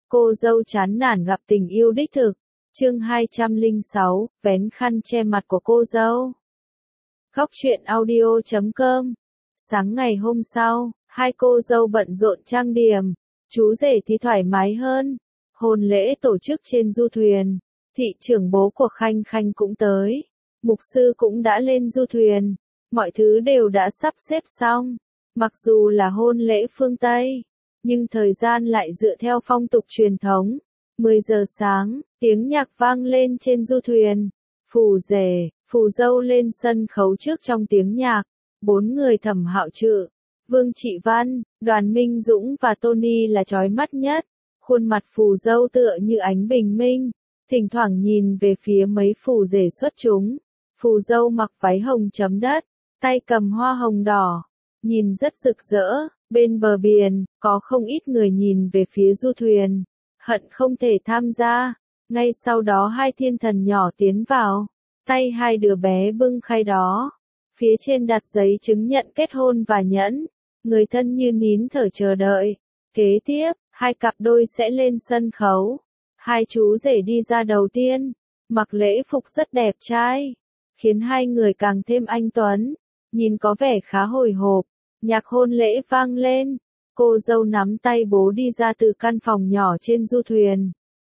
Cô dâu chán nản gặp tình yêu đích thực. Chương 206, vén khăn che mặt của cô dâu. Góc truyện audio.com. Sáng ngày hôm sau, hai cô dâu bận rộn trang điểm. Chú rể thì thoải mái hơn. Hôn lễ tổ chức trên du thuyền. Thị trưởng bố của Khanh Khanh cũng tới. Mục sư cũng đã lên du thuyền. Mọi thứ đều đã sắp xếp xong. Mặc dù là hôn lễ phương Tây, nhưng thời gian lại dựa theo phong tục truyền thống. 10 giờ sáng, tiếng nhạc vang lên trên du thuyền. Phù rể, phù dâu lên sân khấu trước trong tiếng nhạc. 4 người Thẩm Hạo Trự, Vương Trị Văn, Đoàn Minh Dũng và Tony là chói mắt nhất. Khuôn mặt phù dâu tựa như ánh bình minh, thỉnh thoảng nhìn về phía mấy phù rể xuất chúng. Phù dâu mặc váy hồng chấm đất, tay cầm hoa hồng đỏ, nhìn rất rực rỡ. Bên bờ biển, có không ít người nhìn về phía du thuyền, hận không thể tham gia. Ngay sau đó hai thiên thần nhỏ tiến vào, tay hai đứa bé bưng khay đó. Phía trên đặt giấy chứng nhận kết hôn và nhẫn. Người thân như nín thở chờ đợi. Kế tiếp, hai cặp đôi sẽ lên sân khấu. Hai chú rể đi ra đầu tiên, mặc lễ phục rất đẹp trai, khiến hai người càng thêm anh tuấn, nhìn có vẻ khá hồi hộp. Nhạc hôn lễ vang lên, cô dâu nắm tay bố đi ra từ căn phòng nhỏ trên du thuyền.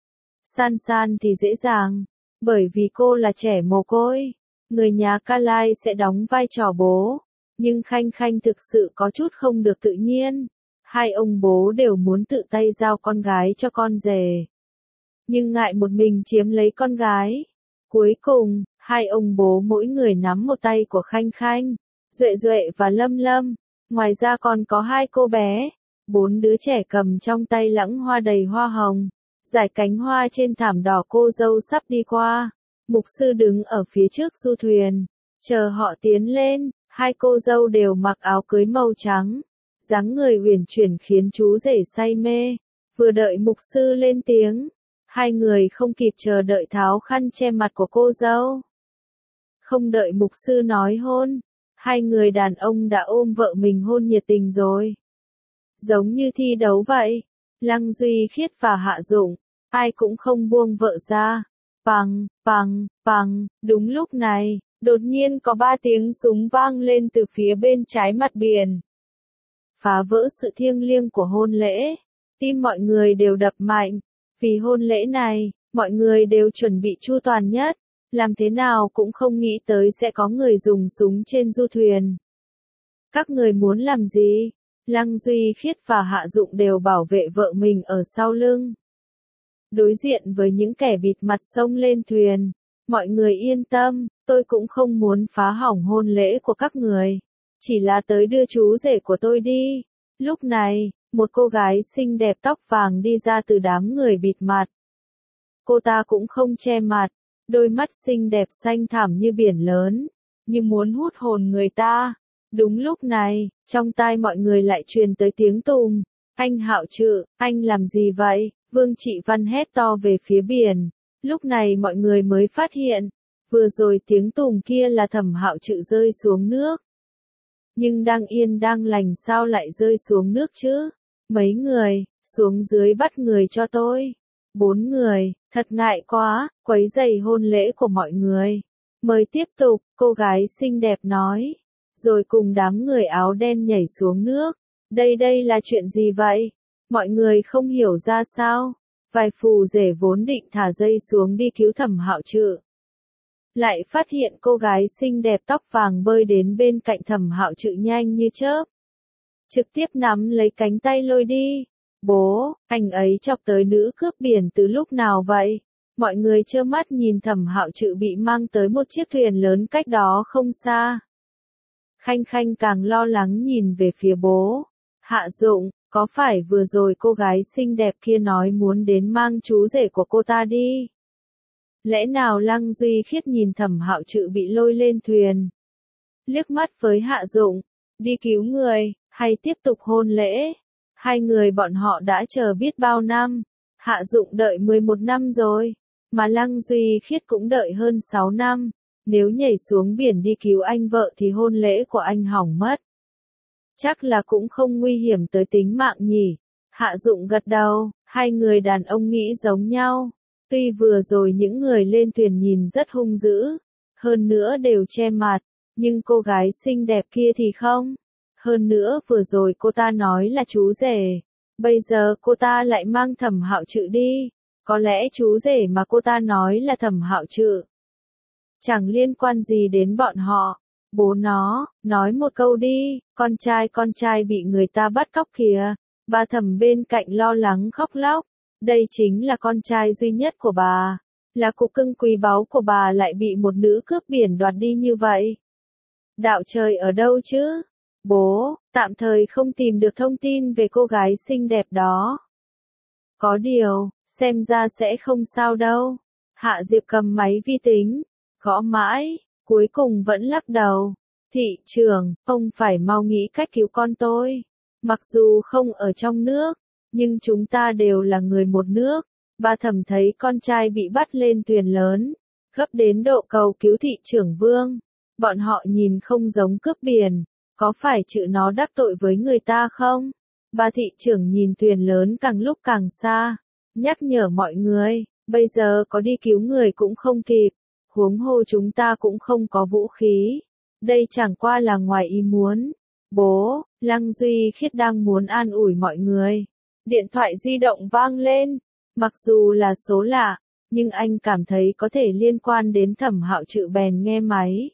San San thì dễ dàng, bởi vì cô là trẻ mồ côi, người nhà Kalai sẽ đóng vai trò bố, nhưng Khanh Khanh thực sự có chút không được tự nhiên. Hai ông bố đều muốn tự tay giao con gái cho con rể, nhưng ngại một mình chiếm lấy con gái. Cuối cùng, hai ông bố mỗi người nắm một tay của Khanh Khanh, Duệ Duệ và Lâm Lâm. Ngoài ra còn có hai cô bé, 4 đứa trẻ cầm trong tay lẵng hoa đầy hoa hồng, rải cánh hoa trên thảm đỏ. Cô dâu sắp đi qua, mục sư đứng ở phía trước du thuyền, chờ họ tiến lên. Hai cô dâu đều mặc áo cưới màu trắng, dáng người uyển chuyển khiến chú rể say mê. Vừa đợi mục sư lên tiếng, hai người không kịp chờ đợi tháo khăn che mặt của cô dâu. Không đợi mục sư nói hôn, hai người đàn ông đã ôm vợ mình hôn nhiệt tình rồi. Giống như thi đấu vậy, Lăng Duy Khiết và Hạ Dụng, ai cũng không buông vợ ra. Pằng, pằng, pằng, đúng lúc này, đột nhiên có 3 tiếng súng vang lên từ phía bên trái mặt biển. Phá vỡ sự thiêng liêng của hôn lễ, tim mọi người đều đập mạnh. Vì hôn lễ này, mọi người đều chuẩn bị chu toàn nhất. Làm thế nào cũng không nghĩ tới sẽ có người dùng súng trên du thuyền. Các người muốn làm gì? Lăng Duy Khiết và Hạ Dụng đều bảo vệ vợ mình ở sau lưng. Đối diện với những kẻ bịt mặt xông lên thuyền, mọi người yên tâm, tôi cũng không muốn phá hỏng hôn lễ của các người. Chỉ là tới đưa chú rể của tôi đi. Lúc này, một cô gái xinh đẹp tóc vàng đi ra từ đám người bịt mặt. Cô ta cũng không che mặt. Đôi mắt xinh đẹp xanh thẳm như biển lớn, như muốn hút hồn người ta. Đúng lúc này, trong tai mọi người lại truyền tới tiếng tùng. Anh Hạo Trự, anh làm gì vậy? Vương Trị Văn hét to về phía biển. Lúc này mọi người mới phát hiện, vừa rồi tiếng tùng kia là Thẩm Hạo Trự rơi xuống nước. Nhưng đang yên đang lành sao lại rơi xuống nước chứ? Mấy người, xuống dưới bắt người cho tôi. 4 người, thật ngại quá, quấy rầy hôn lễ của mọi người. Mời tiếp tục, cô gái xinh đẹp nói. Rồi cùng đám người áo đen nhảy xuống nước. Đây là chuyện gì vậy? Mọi người không hiểu ra sao. Vài phù rể vốn định thả dây xuống đi cứu Thẩm Hạo Trự, lại phát hiện cô gái xinh đẹp tóc vàng bơi đến bên cạnh Thẩm Hạo Trự nhanh như chớp, trực tiếp nắm lấy cánh tay lôi đi. Bố, anh ấy chọc tới nữ cướp biển từ lúc nào vậy? Mọi người trơ mắt nhìn Thẩm Hạo Trự bị mang tới một chiếc thuyền lớn cách đó không xa. Khanh Khanh càng lo lắng nhìn về phía bố. Hạ Dụng, có phải vừa rồi cô gái xinh đẹp kia nói muốn đến mang chú rể của cô ta đi? Lẽ nào? Lăng Duy Khiết nhìn Thẩm Hạo Trự bị lôi lên thuyền, liếc mắt với Hạ Dụng, đi cứu người, hay tiếp tục hôn lễ? Hai người bọn họ đã chờ biết bao năm. Hạ Dụng đợi 11 năm rồi, mà Lăng Duy Khiết cũng đợi hơn 6 năm. Nếu nhảy xuống biển đi cứu anh vợ thì hôn lễ của anh hỏng mất. Chắc là cũng không nguy hiểm tới tính mạng nhỉ? Hạ Dụng gật đầu, Hai người đàn ông nghĩ giống nhau. Tuy vừa rồi những người lên thuyền nhìn rất hung dữ, hơn nữa đều che mặt, nhưng cô gái xinh đẹp kia thì không. Hơn nữa vừa rồi cô ta nói là chú rể, bây giờ cô ta lại mang Thẩm Hạo Trự đi. Có lẽ chú rể mà cô ta nói là Thẩm Hạo Trự. Chẳng liên quan gì đến bọn họ. Bố nó, nói một câu đi, con trai bị người ta bắt cóc kìa. Bà Thẩm bên cạnh lo lắng khóc lóc. Đây chính là con trai duy nhất của bà. Là cục cưng quý báu của bà lại bị một nữ cướp biển đoạt đi như vậy. Đạo trời ở đâu chứ? Bố, tạm thời không tìm được thông tin về cô gái xinh đẹp đó. Có điều, xem ra sẽ không sao đâu. Hạ Diệp cầm máy vi tính, gõ mãi, cuối cùng vẫn lắc đầu. Thị trưởng, ông phải mau nghĩ cách cứu con tôi. Mặc dù không ở trong nước, nhưng chúng ta đều là người một nước. Bà Thẩm thấy con trai bị bắt lên thuyền lớn, gấp đến độ cầu cứu thị trưởng Vương. Bọn họ nhìn không giống cướp biển, có phải chữ nó đắc tội với người ta không? Bà thị trưởng nhìn thuyền lớn càng lúc càng xa, nhắc nhở mọi người, bây giờ có đi cứu người cũng không kịp, huống hồ chúng ta cũng không có vũ khí. Đây chẳng qua là ngoài ý muốn. Bố, Lăng Duy Khiết đang muốn an ủi mọi người. Điện thoại di động vang lên, mặc dù là số lạ, nhưng anh cảm thấy có thể liên quan đến Thẩm Hạo Trự bèn nghe máy.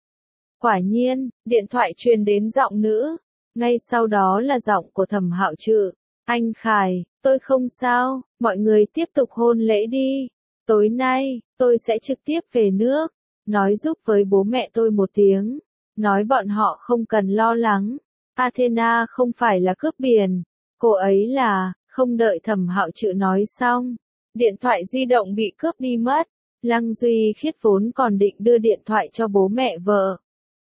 Quả nhiên, điện thoại truyền đến giọng nữ, ngay sau đó là giọng của Thẩm Hạo Trự. Anh Khải, tôi không sao, mọi người tiếp tục hôn lễ đi. Tối nay, tôi sẽ trực tiếp về nước, nói giúp với bố mẹ tôi một tiếng, nói bọn họ không cần lo lắng. Athena không phải là cướp biển, cô ấy là, không đợi Thẩm Hạo Trự nói xong. Điện thoại di động bị cướp đi mất, Lăng Duy Khiết vốn còn định đưa điện thoại cho bố mẹ vợ.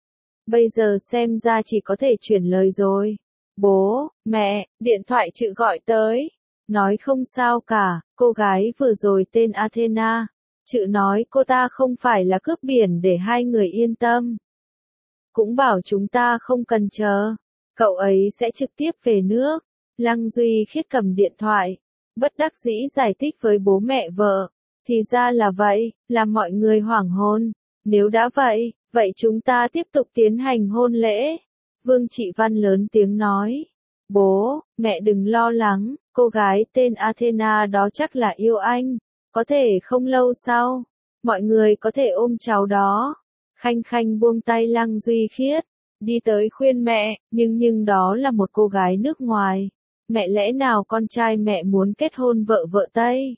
Bây giờ xem ra chỉ có thể chuyển lời rồi. Bố, mẹ, điện thoại Trự gọi tới. Nói không sao cả, cô gái vừa rồi tên Athena. Trự nói cô ta không phải là cướp biển để hai người yên tâm. Cũng bảo chúng ta không cần chờ. Cậu ấy sẽ trực tiếp về nước. Lăng Duy Khiết cầm điện thoại, bất đắc dĩ giải thích với bố mẹ vợ. Thì ra là vậy, làm mọi người hoảng hồn. Nếu đã vậy, vậy chúng ta tiếp tục tiến hành hôn lễ. Vương Trị Văn lớn tiếng nói. Bố, mẹ đừng lo lắng, cô gái tên Athena đó chắc là yêu anh. Có thể không lâu sau, mọi người có thể ôm cháu đó. Khanh Khanh buông tay Lăng Duy Khiết, đi tới khuyên mẹ, nhưng đó là một cô gái nước ngoài. Mẹ lẽ nào con trai mẹ muốn kết hôn vợ vợ Tây?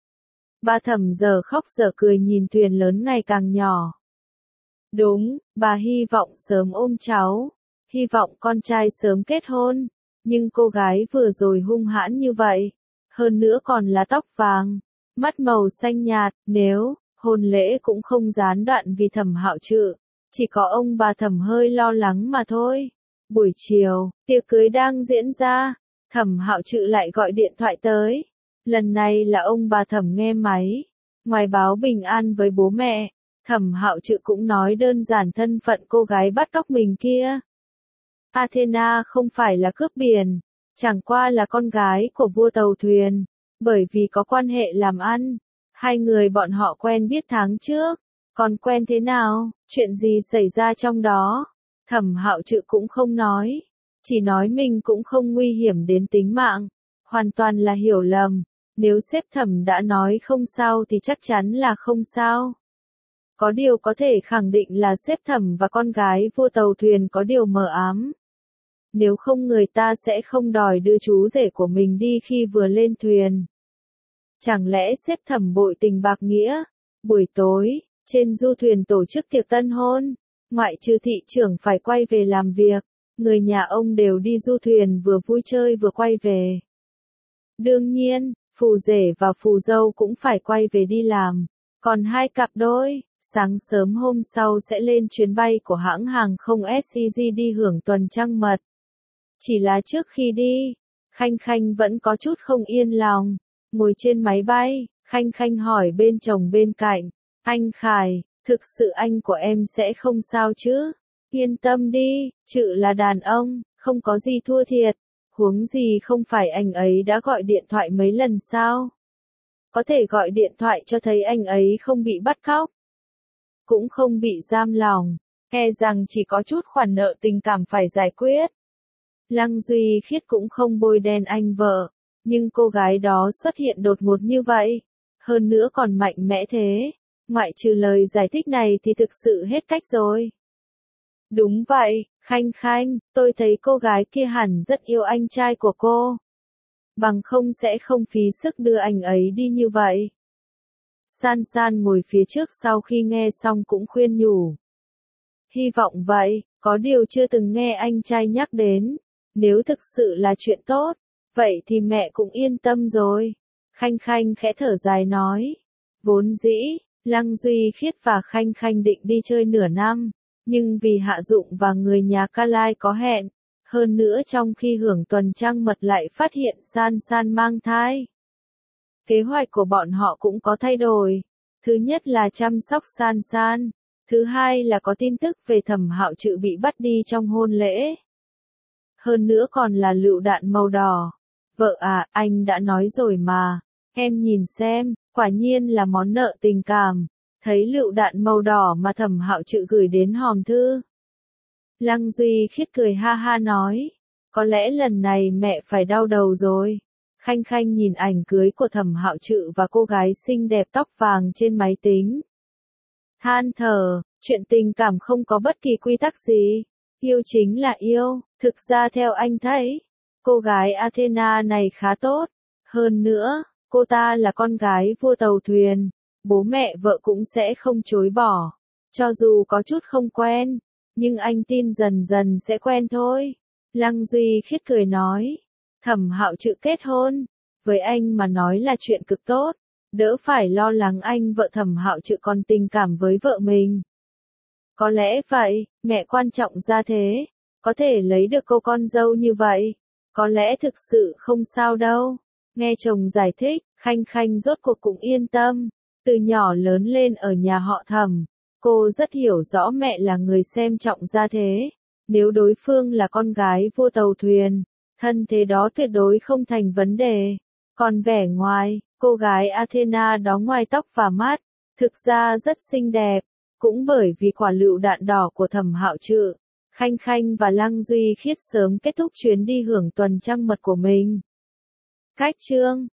Bà Thẩm giờ khóc giờ cười nhìn thuyền lớn ngày càng nhỏ. Đúng, bà hy vọng sớm ôm cháu, hy vọng con trai sớm kết hôn, nhưng cô gái vừa rồi hung hãn như vậy, hơn nữa còn là tóc vàng, mắt màu xanh nhạt, nếu hôn lễ cũng không gián đoạn vì Thẩm Hạo Trự, chỉ có ông bà Thẩm hơi lo lắng mà thôi. Buổi chiều, tiệc cưới đang diễn ra, Thẩm Hạo Trự lại gọi điện thoại tới. Lần này là ông bà Thẩm nghe máy, ngoài báo bình an với bố mẹ, Thẩm Hạo Trự cũng nói đơn giản thân phận cô gái bắt cóc mình kia. Athena không phải là cướp biển, chẳng qua là con gái của vua tàu thuyền, bởi vì có quan hệ làm ăn, hai người bọn họ quen biết tháng trước, còn quen thế nào, chuyện gì xảy ra trong đó, Thẩm Hạo Trự cũng không nói, chỉ nói mình cũng không nguy hiểm đến tính mạng, hoàn toàn là hiểu lầm, nếu sếp Thẩm đã nói không sao thì chắc chắn là không sao. Có điều có thể khẳng định là sếp Thẩm và con gái vua tàu thuyền có điều mờ ám. Nếu không người ta sẽ không đòi đưa chú rể của mình đi khi vừa lên thuyền. Chẳng lẽ sếp Thẩm bội tình bạc nghĩa? Buổi tối, trên du thuyền tổ chức tiệc tân hôn, ngoại trừ thị trưởng phải quay về làm việc, người nhà ông đều đi du thuyền vừa vui chơi vừa quay về. Đương nhiên, phù rể và phù dâu cũng phải quay về đi làm, còn hai cặp đôi, sáng sớm hôm sau sẽ lên chuyến bay của hãng hàng không SCG đi hưởng tuần trăng mật. Chỉ là trước khi đi, Khanh Khanh vẫn có chút không yên lòng. Ngồi trên máy bay, Khanh Khanh hỏi bên chồng bên cạnh, anh Khải, thực sự anh của em sẽ không sao chứ? Yên tâm đi, Trự là đàn ông, không có gì thua thiệt. Huống gì không phải anh ấy đã gọi điện thoại mấy lần sao? Có thể gọi điện thoại cho thấy anh ấy không bị bắt cóc, cũng không bị giam lòng, e rằng chỉ có chút khoản nợ tình cảm phải giải quyết. Lăng Duy Khiết cũng không bôi đen anh vợ, nhưng cô gái đó xuất hiện đột ngột như vậy, hơn nữa còn mạnh mẽ thế, ngoại trừ lời giải thích này thì thực sự hết cách rồi. Đúng vậy, Khanh Khanh, tôi thấy cô gái kia hẳn rất yêu anh trai của cô. Bằng không sẽ không phí sức đưa anh ấy đi như vậy. San San ngồi phía trước sau khi nghe xong cũng khuyên nhủ. Hy vọng vậy, có điều chưa từng nghe anh trai nhắc đến. Nếu thực sự là chuyện tốt, vậy thì mẹ cũng yên tâm rồi. Khanh Khanh khẽ thở dài nói. Vốn dĩ, Lăng Duy Khiết và Khanh Khanh định đi chơi nửa năm, nhưng vì Hạ Dụng và người nhà Ca Lai có hẹn, hơn nữa trong khi hưởng tuần trăng mật lại phát hiện San San mang thai. Kế hoạch của bọn họ cũng có thay đổi. Thứ nhất là chăm sóc San San, thứ hai là có tin tức về Thẩm Hạo Trự bị bắt đi trong hôn lễ. Hơn nữa còn là lựu đạn màu đỏ. Vợ à, anh đã nói rồi mà, em nhìn xem, quả nhiên là món nợ tình cảm. Thấy lựu đạn màu đỏ mà Thẩm Hạo Trự gửi đến hòm thư. Lăng Duy Khiết cười ha ha nói, có lẽ lần này mẹ phải đau đầu rồi. Khanh Khanh nhìn ảnh cưới của Thẩm Hạo Trự và cô gái xinh đẹp tóc vàng trên máy tính. Than thở, chuyện tình cảm không có bất kỳ quy tắc gì. Yêu chính là yêu, thực ra theo anh thấy, cô gái Athena này khá tốt. Hơn nữa, cô ta là con gái vua tàu thuyền, bố mẹ vợ cũng sẽ không chối bỏ. Cho dù có chút không quen, nhưng anh tin dần dần sẽ quen thôi. Lăng Duy Khiết cười nói, Thẩm Hạo Trự kết hôn, với anh mà nói là chuyện cực tốt, đỡ phải lo lắng anh vợ Thẩm Hạo Trự còn tình cảm với vợ mình. Có lẽ vậy, mẹ quan trọng ra thế, có thể lấy được cô con dâu như vậy, có lẽ thực sự không sao đâu. Nghe chồng giải thích, Khanh Khanh rốt cuộc cũng yên tâm, từ nhỏ lớn lên ở nhà họ Thẩm, cô rất hiểu rõ mẹ là người xem trọng gia thế, nếu đối phương là con gái vua tàu thuyền, thân thế đó tuyệt đối không thành vấn đề. Còn vẻ ngoài, cô gái Athena đó ngoài tóc và mắt, thực ra rất xinh đẹp, cũng bởi vì quả lựu đạn đỏ của Thẩm Hạo Trự, Khanh Khanh và Lăng Duy Khiết sớm kết thúc chuyến đi hưởng tuần trăng mật của mình. Cách chương